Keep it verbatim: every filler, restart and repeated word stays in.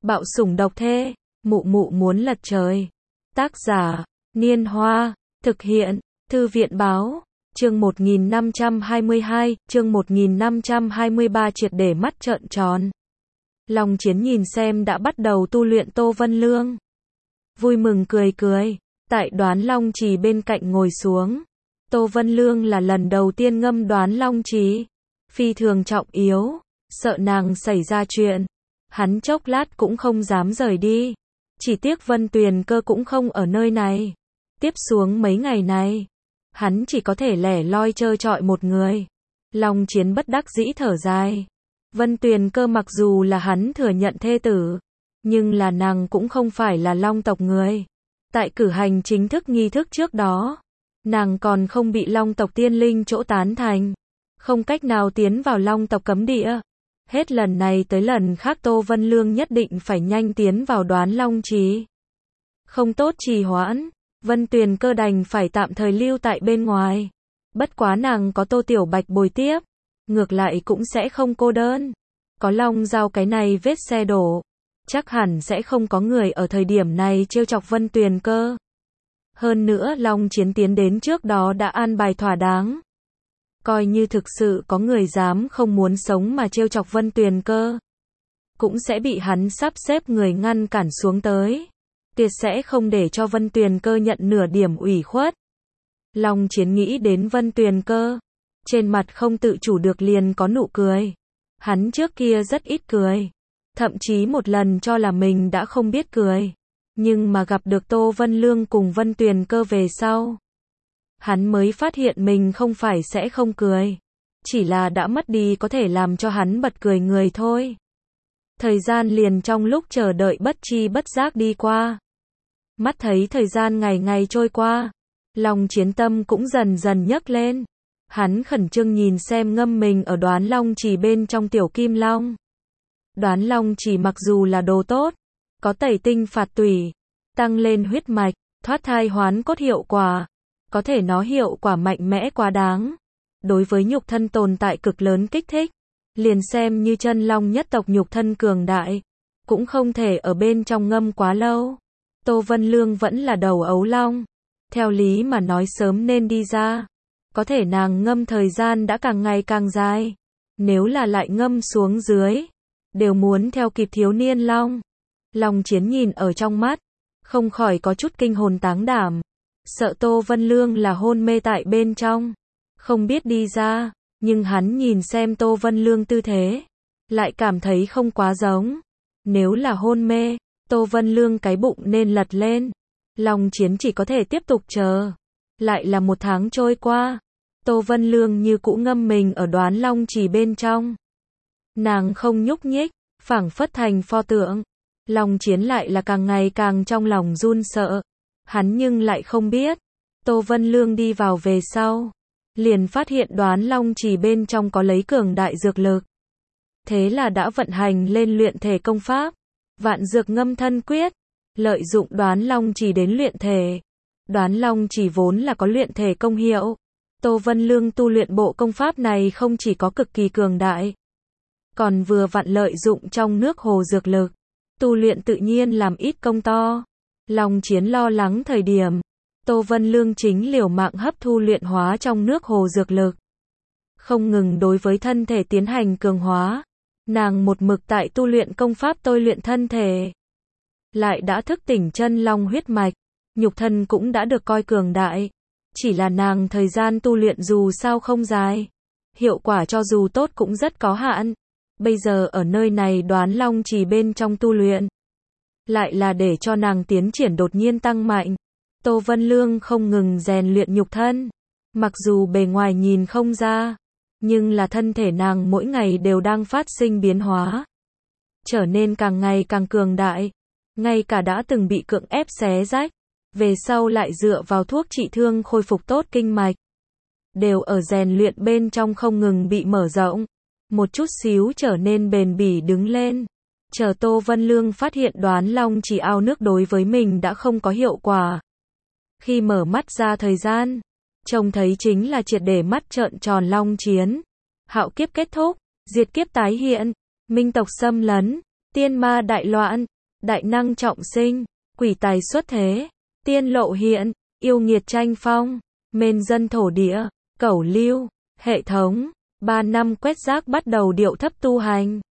Bạo sủng độc thê, mụ mụ muốn lật trời. Tác giả, Niên Hoa, thực hiện, Thư viện báo, chương một nghìn năm trăm hai mươi hai, chương một nghìn năm trăm hai mươi ba triệt để mắt trợn tròn. Long Chiến nhìn xem đã bắt đầu tu luyện Tô Vân Lương. Vui mừng cười cười, tại Đoán Long Trì bên cạnh ngồi xuống. Tô Vân Lương là lần đầu tiên ngâm Đoán Long Trì, phi thường trọng yếu, sợ nàng xảy ra chuyện. Hắn chốc lát cũng không dám rời đi. Chỉ tiếc Vân Tuyền Cơ cũng không ở nơi này. Tiếp xuống mấy ngày này, hắn chỉ có thể lẻ loi trơ trọi một người. Long Chiến bất đắc dĩ thở dài. Vân Tuyền Cơ mặc dù là hắn thừa nhận thê tử, nhưng là nàng cũng không phải là Long tộc người. Tại cử hành chính thức nghi thức trước đó, nàng còn không bị Long tộc tiên linh chỗ tán thành, không cách nào tiến vào Long tộc cấm địa. Hết lần này tới lần khác Tô Vân Lương nhất định phải nhanh tiến vào Đoán Long Trì. Không tốt trì hoãn, Vân Tuyền Cơ đành phải tạm thời lưu tại bên ngoài. Bất quá nàng có Tô Tiểu Bạch bồi tiếp, ngược lại cũng sẽ không cô đơn. Có Long Giao cái này vết xe đổ, chắc hẳn sẽ không có người ở thời điểm này trêu chọc Vân Tuyền Cơ. Hơn nữa Long Chiến tiến đến trước đó đã an bài thỏa đáng. Coi như thực sự có người dám không muốn sống mà trêu chọc Vân Tuyền Cơ, cũng sẽ bị hắn sắp xếp người ngăn cản xuống tới. Tuyệt sẽ không để cho Vân Tuyền Cơ nhận nửa điểm ủy khuất. Long Chiến nghĩ đến Vân Tuyền Cơ, trên mặt không tự chủ được liền có nụ cười. Hắn trước kia rất ít cười, thậm chí một lần cho là mình đã không biết cười. Nhưng mà gặp được Tô Vân Lương cùng Vân Tuyền Cơ về sau, hắn mới phát hiện mình không phải sẽ không cười, chỉ là đã mất đi có thể làm cho hắn bật cười người thôi. Thời gian liền trong lúc chờ đợi bất chi bất giác đi qua. Mắt thấy thời gian ngày ngày trôi qua, Long Chiến tâm cũng dần dần nhấc lên. Hắn khẩn trương nhìn xem ngâm mình ở Đoán Long Trì bên trong Tiểu Kim Long. Đoán Long Trì mặc dù là đồ tốt, có tẩy tinh phạt tủy, tăng lên huyết mạch, thoát thai hoán cốt hiệu quả, có thể nó hiệu quả mạnh mẽ quá đáng. Đối với nhục thân tồn tại cực lớn kích thích, liền xem như chân long nhất tộc nhục thân cường đại, cũng không thể ở bên trong ngâm quá lâu. Tô Vân Lương vẫn là đầu ấu long, theo lý mà nói sớm nên đi ra. Có thể nàng ngâm thời gian đã càng ngày càng dài, nếu là lại ngâm xuống dưới, đều muốn theo kịp thiếu niên long. Long Chiến nhìn ở trong mắt, không khỏi có chút kinh hồn táng đảm, sợ Tô Vân Lương là hôn mê tại bên trong, không biết đi ra, nhưng hắn nhìn xem Tô Vân Lương tư thế, lại cảm thấy không quá giống. Nếu là hôn mê, Tô Vân Lương cái bụng nên lật lên. Long Chiến chỉ có thể tiếp tục chờ. Lại là một tháng trôi qua, Tô Vân Lương như cũ ngâm mình ở Đoán Long Trì bên trong. Nàng không nhúc nhích, phảng phất thành pho tượng. Long Chiến lại là càng ngày càng trong lòng run sợ. Hắn nhưng lại không biết, Tô Vân Lương đi vào về sau, liền phát hiện Đoán Long Trì bên trong có lấy cường đại dược lực. Thế là đã vận hành lên luyện thể công pháp, Vạn Dược Ngâm Thân Quyết, lợi dụng Đoán Long Trì đến luyện thể. Đoán Long Trì vốn là có luyện thể công hiệu. Tô Vân Lương tu luyện bộ công pháp này không chỉ có cực kỳ cường đại, còn vừa vặn lợi dụng trong nước hồ dược lực, tu luyện tự nhiên làm ít công to. Long Chiến lo lắng thời điểm, Tô Vân Lương chính liều mạng hấp thu luyện hóa trong nước hồ dược lực, không ngừng đối với thân thể tiến hành cường hóa. Nàng một mực tại tu luyện công pháp tôi luyện thân thể, lại đã thức tỉnh chân long huyết mạch, nhục thân cũng đã được coi cường đại. Chỉ là nàng thời gian tu luyện dù sao không dài, hiệu quả cho dù tốt cũng rất có hạn. Bây giờ ở nơi này Đoán Long Trì bên trong tu luyện, lại là để cho nàng tiến triển đột nhiên tăng mạnh. Tô Vân Lương không ngừng rèn luyện nhục thân, mặc dù bề ngoài nhìn không ra, nhưng là thân thể nàng mỗi ngày đều đang phát sinh biến hóa, trở nên càng ngày càng cường đại. Ngay cả đã từng bị cưỡng ép xé rách, về sau lại dựa vào thuốc trị thương khôi phục tốt kinh mạch, đều ở rèn luyện bên trong không ngừng bị mở rộng, một chút xíu trở nên bền bỉ đứng lên. Chờ Tô Vân Lương phát hiện Đoán Long Trì ao nước đối với mình đã không có hiệu quả, khi mở mắt ra thời gian, trông thấy chính là triệt để mắt trợn tròn. Long Chiến, hạo kiếp kết thúc, diệt kiếp tái hiện, minh tộc xâm lấn, tiên ma đại loạn, đại năng trọng sinh, quỷ tài xuất thế, tiên lộ hiện, yêu nghiệt tranh phong, mên dân thổ địa, cẩu lưu, hệ thống, ba năm quét rác bắt đầu điệu thấp tu hành.